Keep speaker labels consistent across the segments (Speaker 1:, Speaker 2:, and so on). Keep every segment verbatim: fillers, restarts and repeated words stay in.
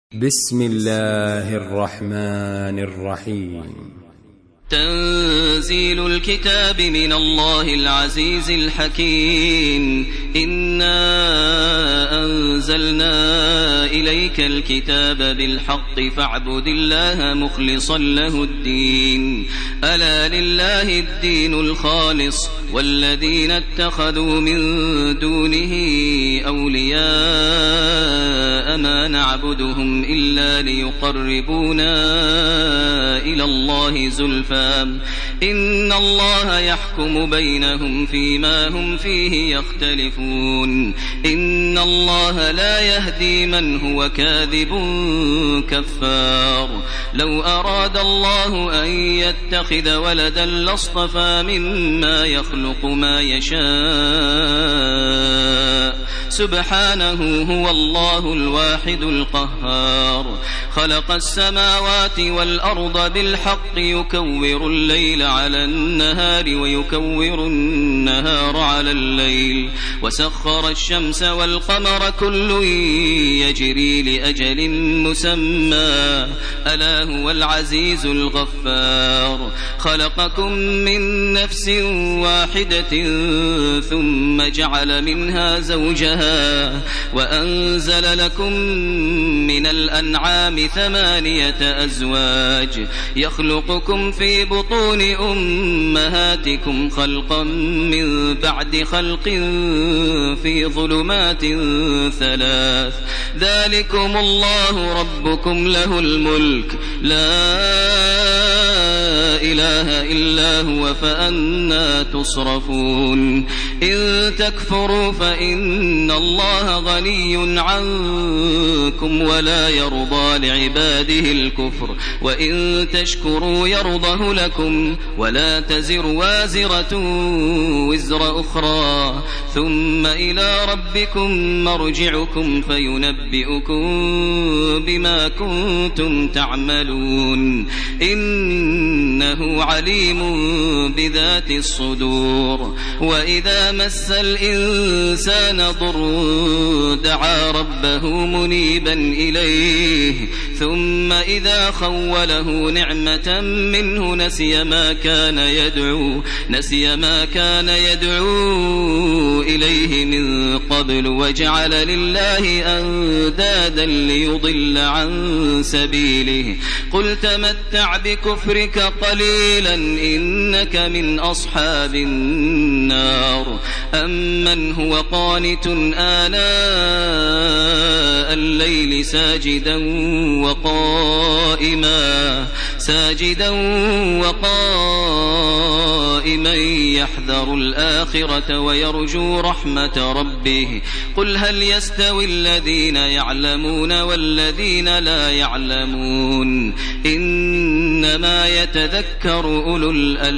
Speaker 1: بسم الله الرحمن الرحيم.
Speaker 2: تنزيل الكتاب من الله العزيز الحكيم. إنا أنزلنا إليك الكتاب بالحق فاعبد الله مخلصا له الدين. ألا لله الدين الخالص والذين اتخذوا من دونه أولياء ما نعبدهم إلا ليقربونا إلى الله زلفى إن الله يحكم بينهم فيما هم فيه يختلفون. إن الله لا يهدي من هو كاذب كفار. لو أراد الله أن يتخذ ولدا لاصطفى مما يخلق ما يشاء سبحانه هو الله الواحد القهار. خلق السماوات والأرض بالحق يكور الليل على النهار ويكور النهار على الليل وسخر الشمس والقمر كل يجري لأجل مسمى ألا هو العزيز الغفار. خلقكم من نفس واحدة ثم جعل منها زوجها وأنزل لكم من الأنعام ثمانية أزواج يخلقكم في بطون أمهاتكم خلقا من بعد خلق في ظلمات ثلاث. ذلكم الله ربكم له الملك لا إله إلا هو فأنى تصرفون. إن تكفروا فإن الله غني عنكم ولا يرضى لعباده الكفر وإن تشكروا يرضه لكم ولا تزر وازرة وزر أخرى ثم إلى ربكم مرجعكم فينبئكم بما كنتم تعملون. إنه عليم بذات الصدور. وإذا مس الإنسان ضر دعا ربه منيبا إليه ثم إذا خوله نعمة منه نسي ما كان يدعو نسي ما كان يدعو إليه من قبل وجعل لله أندادا ليضل عن سبيله. قل تمتع بكفرك قليلا إنك من أصحاب النار. أمن هو قانت آناء الليل ساجدا وقائما ساجدا وقائما يحذر الآخرة ويرجو رحمة ربه. قل هل يستوي الذين يعلمون والذين لا يعلمون إنما يتذكر أولو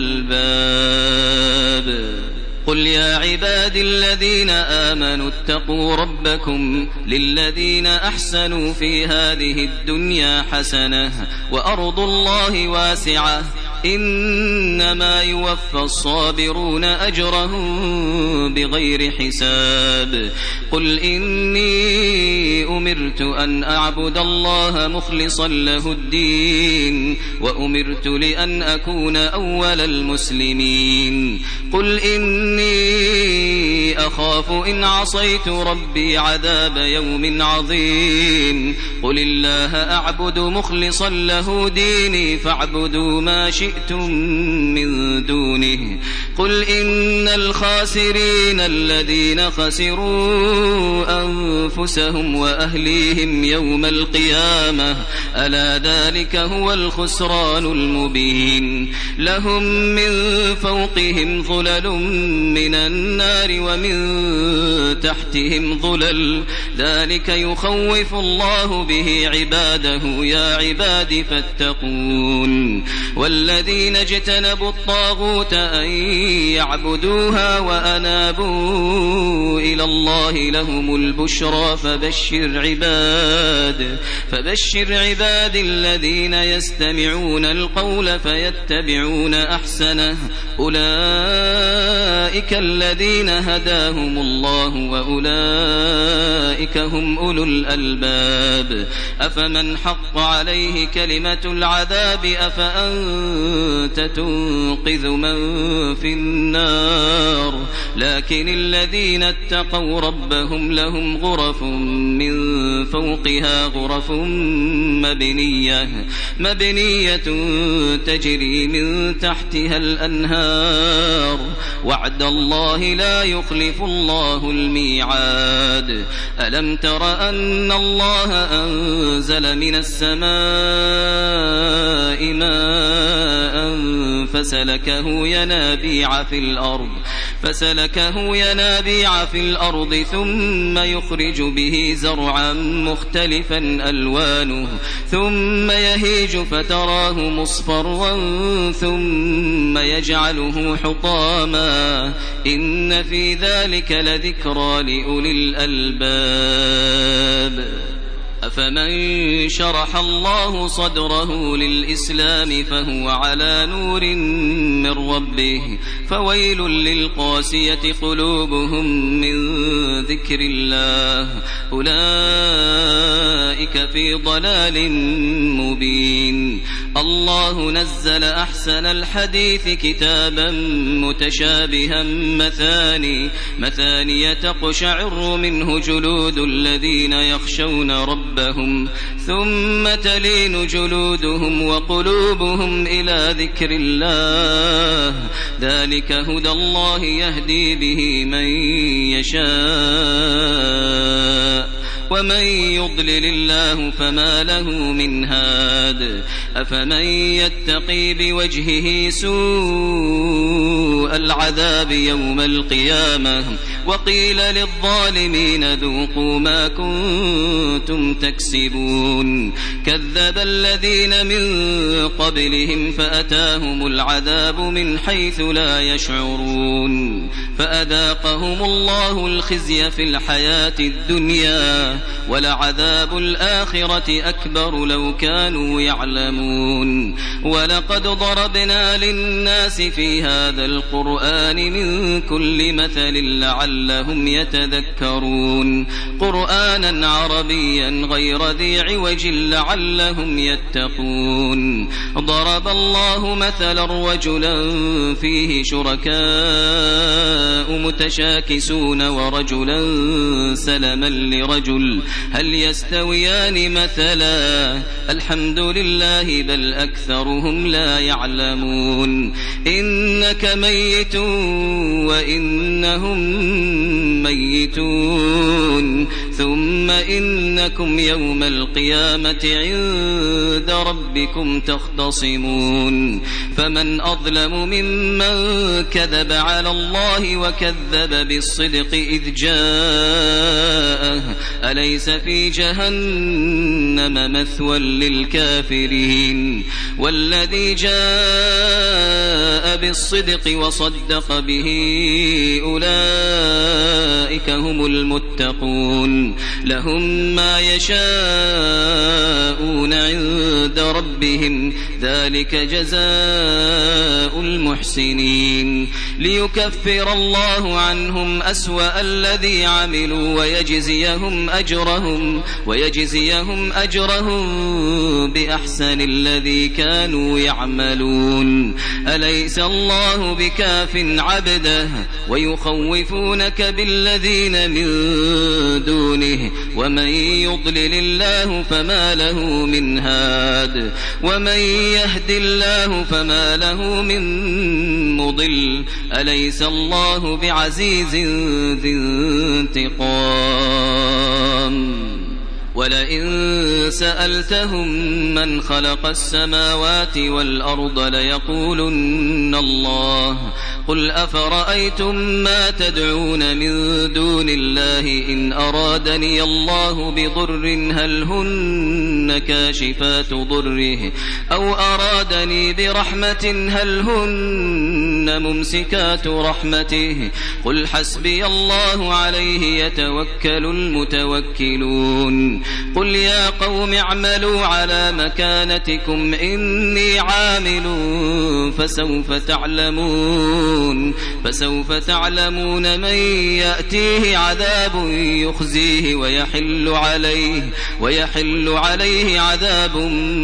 Speaker 2: الألباب. قل يا عبادي الذين آمنوا اتقوا ربكم للذين أحسنوا في هذه الدنيا حسنة وأرض الله واسعة إنما يوفى الصابرون أجرهم بغير حساب. قل إني أمرت أن أعبد الله مخلصا له الدين وأمرت لأن أكون أول المسلمين. قل إني أخاف إن عصيت ربي عذاب يوم عظيم. قل الله أعبد مخلصا له ديني فاعبدوا ما شئتم من دونه. قل إن الخاسرين الذين خسروا أنفسهم وأهليهم يوم القيامة ألا ذلك هو الخسران المبين. لهم من فوقهم ظلل من النار ومن تحتهم ظلل ذلك يخوف الله به عباده يا عباد فاتقون. والذين والذين اجتنبوا الطاغوت أن يعبدوها وأنابوا إلى الله لهم البشرى فبشر عباد فبشر عباد الذين يستمعون القول فيتبعون أحسنه أولئك الذين هداهم الله وأولئك هم أولو الألباب أفمن حق عليه كلمة العذاب أفأنت تنقذ من في النار لكن الذين اتقوا ربهم لهم غرف من فوقها غرف مبنية مبنية تجري من تحتها الأنهار وعد الله لا يخلف الله الميعاد ألم تر أن الله أنزل من السماء ماء فسلكه ينابيع في الأرض فسلكه ينابيع في الأرض ثم يخرج به زرعا مختلفا ألوانه ثم يهيج فتراه مصفرا ثم يجعله حطاما إن في ذلك لذكرى لأولي الألباب أفمن شرح الله صدره للإسلام فهو على نور من ربه فويل للقاسية قلوبهم من ذكر الله أولئك في ضلال مبين الله نزل أحسن الحديث كتابا متشابها مثاني مثاني تقشعر منه جلود الذين يخشون ربهم ربهم ثم تلين جلودهم وقلوبهم إلى ذكر الله ذلك هدى الله يهدي به من يشاء ومن يضلل الله فما له من هاد أفمن يتقي بوجهه سوء العذاب يوم القيامة وقيل للظالمين ذوقوا ما كنتم تكسبون كذب الذين من قبلهم فأتاهم العذاب من حيث لا يشعرون فأذاقهم الله الخزي في الحياة الدنيا ولعذاب الآخرة أكبر لو كانوا يعلمون ولقد ضربنا للناس في هذا القرآن من كل مثل لعلهم يتذكرون قرآنا عربيا غير ذي عوج لعلهم يتقون ضرب الله مثلا رجلا فيه شركاء متشاكسون ورجلا سلما لرجل هل يستويان مثلا الحمد لله بل أكثرهم لا يعلمون إنك ميت وإنهم ميتون ثم إنكم يوم القيامة عند ربكم تختصمون فمن أظلم ممن كذب على الله وكذب بالصدق إذ جاءه أليس في جهنم مثوى للكافرين والذي جاء بالصدق وصدق به أولئك هم المتقون لهم ما يشاءون عند ربهم ذلك جزاء المحسنين ليكفر الله عنهم أسوأ الذي عملوا ويجزيهم أجرهم ويجزيهم أجرهم بأحسن الذي كانوا يعملون أليس الله بكاف عبده ويخوفونك بالذين من دونه ومن يضلل الله فما له من هاد ومن يهد الله فما له من مضل أليس الله بعزيز ذي انتقام ولئن سألتهم من خلق السماوات والأرض ليقولن الله قل أفرأيتم ما تدعون من دون الله إن أرادني الله بضر هل هن كاشفات ضره أو أرادني برحمة هل هن ممسكات رحمته قل حسبي الله عليه يتوكل المتوكلون قل يا قوم اعملوا على مكانتكم إني عامل فسوف تعلمون فسوف تعلمون من يأتيه عذاب يخزيه ويحل عليه ويحل عليه عذاب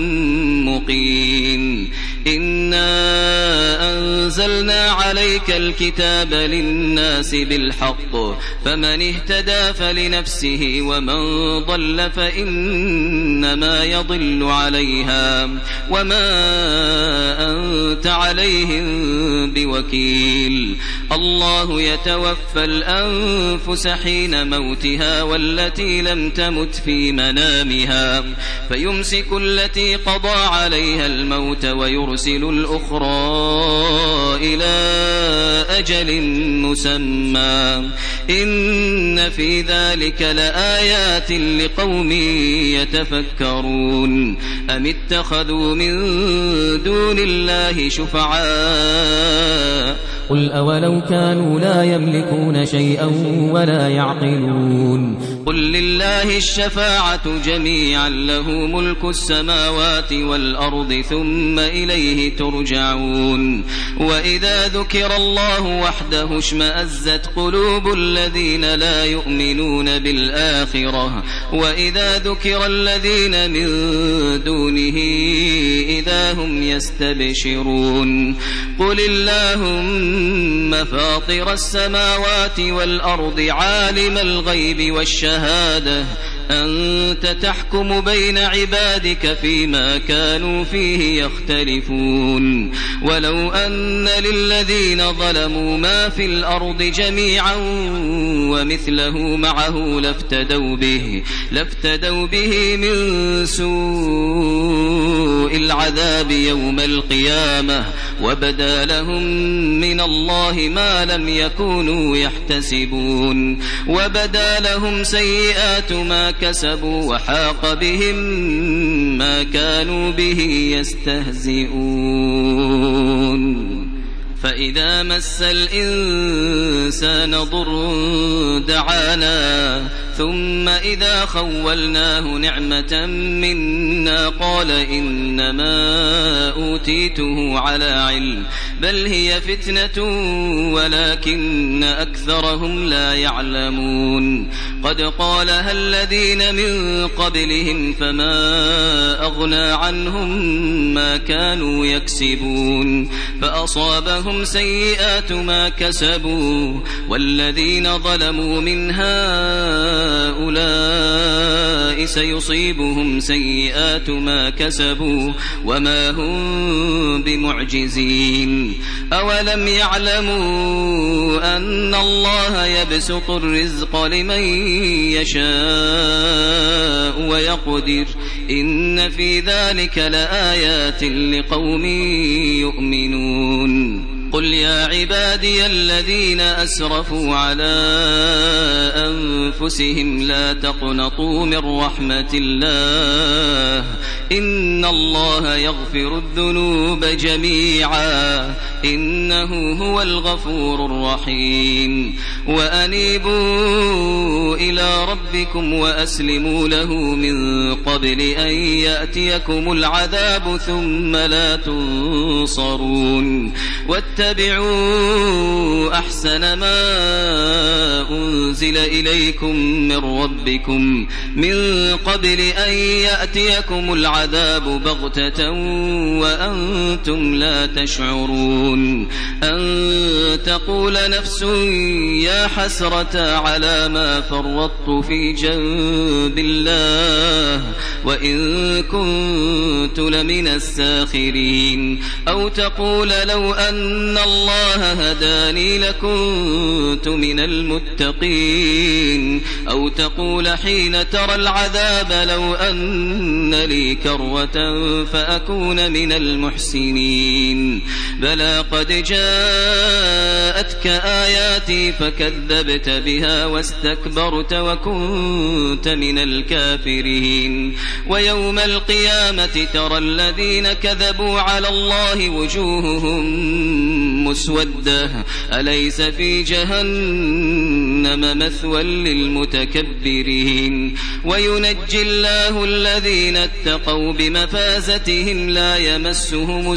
Speaker 2: مقيم إنا أنزلنا عليك الكتاب للناس بالحق فمن اهتدى فلنفسه ومن ضل فإنما يضل عليها وما أنت عليهم بوكيل الله يتوفى الأنفس حين موتها والتي لم تمت في منامها فيمسك التي قضى عليها الموت ويرسل الأخرى إلى أجل مسمى إن في ذلك لآيات لقوم يتفكرون أم اتخذوا من دون الله شفعاء
Speaker 3: قل أولو كانوا لا يملكون شيئا ولا يعقلون
Speaker 2: قل لله الشفاعة جميعا له ملك السماوات والأرض ثم إليه ترجعون وإذا ذكر الله وحده اشمأزت قلوب الذين لا يؤمنون بالآخرة وإذا ذكر الذين من دونه إذا هم يستبشرون قل اللهم فاطر السماوات والأرض عالم الغيب والشهادة أنت تحكم بين عبادك فيما كانوا فيه يختلفون ولو أن للذين ظلموا ما في الأرض جميعا ومثله معه لافتدوا به لافتدوا به من سوء العذاب يوم القيامة وبدا لهم من الله ما لم يكونوا يحتسبون وبدا لهم سيئات ما كسبوا وحاق بهم ما كانوا به يستهزئون فإذا مس الإنسان ضر دعانا ثم إذا خولناه نعمة منا قال إنما أوتيته على علم بل هي فتنة ولكن أكثرهم لا يعلمون قد قالها الذين من قبلهم فما أغنى عنهم ما كانوا يكسبون فأصابهم سيئات ما كسبوا والذين ظلموا من هؤلاء سيصيبهم سيئات ما كسبوا وما هم بمعجزين أولم يعلموا أن الله يبسط الرزق لمن يشاء ويقدر إن في ذلك لآيات لقوم يؤمنون قل يا عبادي الذين أسرفوا على أنفسهم لا تقنطوا من رحمة الله إن الله يغفر الذنوب جميعا إنه هو الغفور الرحيم وأنيبوا إلى ربكم وأسلموا له من قبل أن يأتيكم العذاب ثم لا تنصرون واتبعوا أحسن ما أنزل إليكم من ربكم من قبل أن يأتيكم العذاب بغتة وأنتم لا تشعرون أن تقول نفس يا حسرة على ما فرطت في جنب الله وإن كنت لمن الساخرين أو تقول لو أن الله هداني لكنت من المتقين أو تقول حين ترى العذاب لو أن لي كروة فأكون من المحسنين بلى قد جاءتك آياتي فكذبت بها واستكبرت وكنت من الكافرين ويوم القيامة ترى الذين كذبوا على الله وجوههم مسودة أليس في جهنم مثوى للمتكبرين وينجي الله الذين اتقوا بمفازتهم لا يمسهم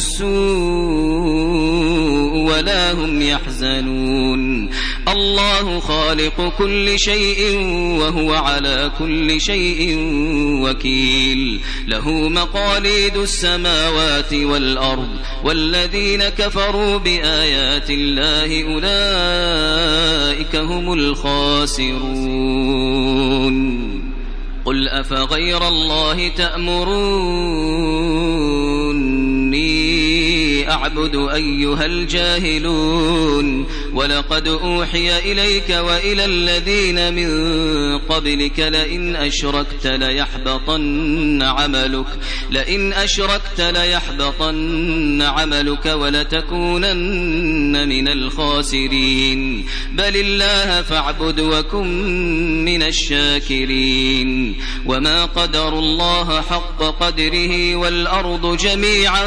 Speaker 2: السوء ولا هم يحزنون الله خالق كل شيء وهو على كل شيء وكيل له مقاليد السماوات والأرض والذين كفروا بآيات الله أولئك هم الخاسرون قل أفغير الله تأمروني أعبد أيها الجاهلون ولقد أوحي إليك وإلى الذين من قبلك لئن أشركت ليحبطن عملك لئن أشركت ليحبطن عملك ولتكونن من الخاسرين بل الله فاعبد وكن من الشاكرين وما قدر الله حق قدره والأرض جميعا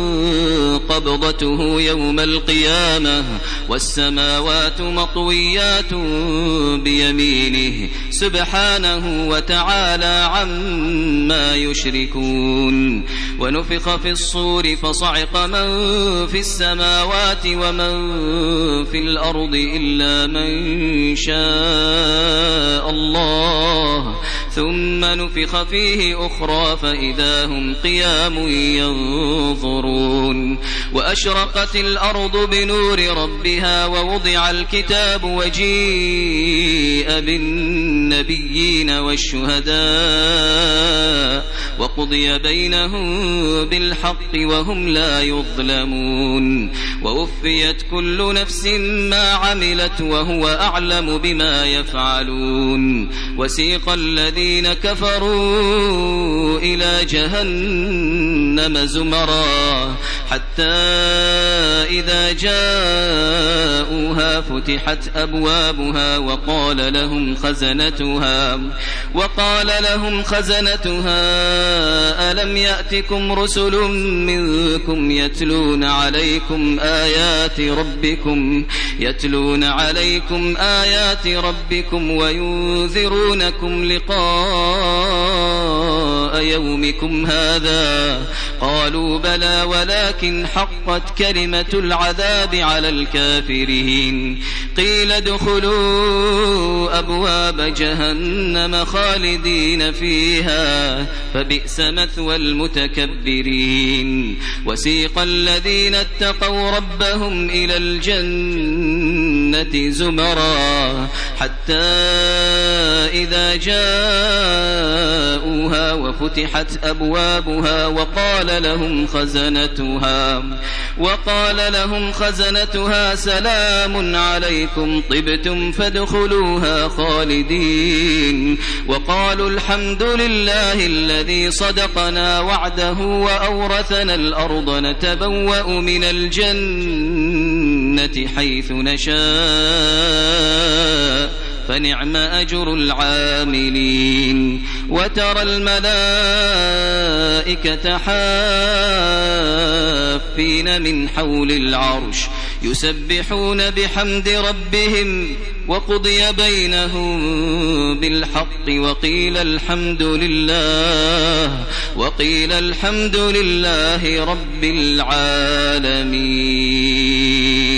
Speaker 2: قبضته يوم القيامة والسماوات مطويات بيمينه سبحانه وتعالى عما يشركون ونفخ في الصور فصعق من في السماوات ومن في الأرض إلا من شاء الله ثم نفخ فيه أخرى فإذا هم قيام ينظرون وأشرقت الأرض بنور ربها ووضع الكتاب وجيء بالنبيين والشهداء وقضي بينهم بالحق وهم لا يظلمون ووفيت كل نفس ما عملت وهو أعلم بما يفعلون وسيق الذين كفروا إلى جهنم زمرا حتى إذا جاءوها فتحت أبوابها وقال لهم خزنتها وقال لهم خزنتها ألم يأتكم رسل منكم يتلون عليكم آيات ربكم يتلون عليكم آيات ربكم وينذرونكم لقاء يومكم هذا قالوا بلى ولكن حقت كلمة العذاب على الكافرين قيل ادخلوا أبواب جهنم خالدين فيها فبئس مثوى المتكبرين وسيق الذين اتقوا ربهم إلى الجنة زمرا حتى إذا جاءوها وفتحت أبوابها وقال لهم خزنتها وقال لهم خزنتها سلام عليكم طبتم فادخلوها خالدين وقالوا الحمد لله الذي صدقنا وعده وأورثنا الأرض نتبوأ من الجنة حيث نشاء فنعم أجر العاملين وترى الملائكة حافين من حول العرش يسبحون بحمد ربهم وقضي بينهم بالحق وقيل الحمد لله وقيل الحمد لله رب العالمين.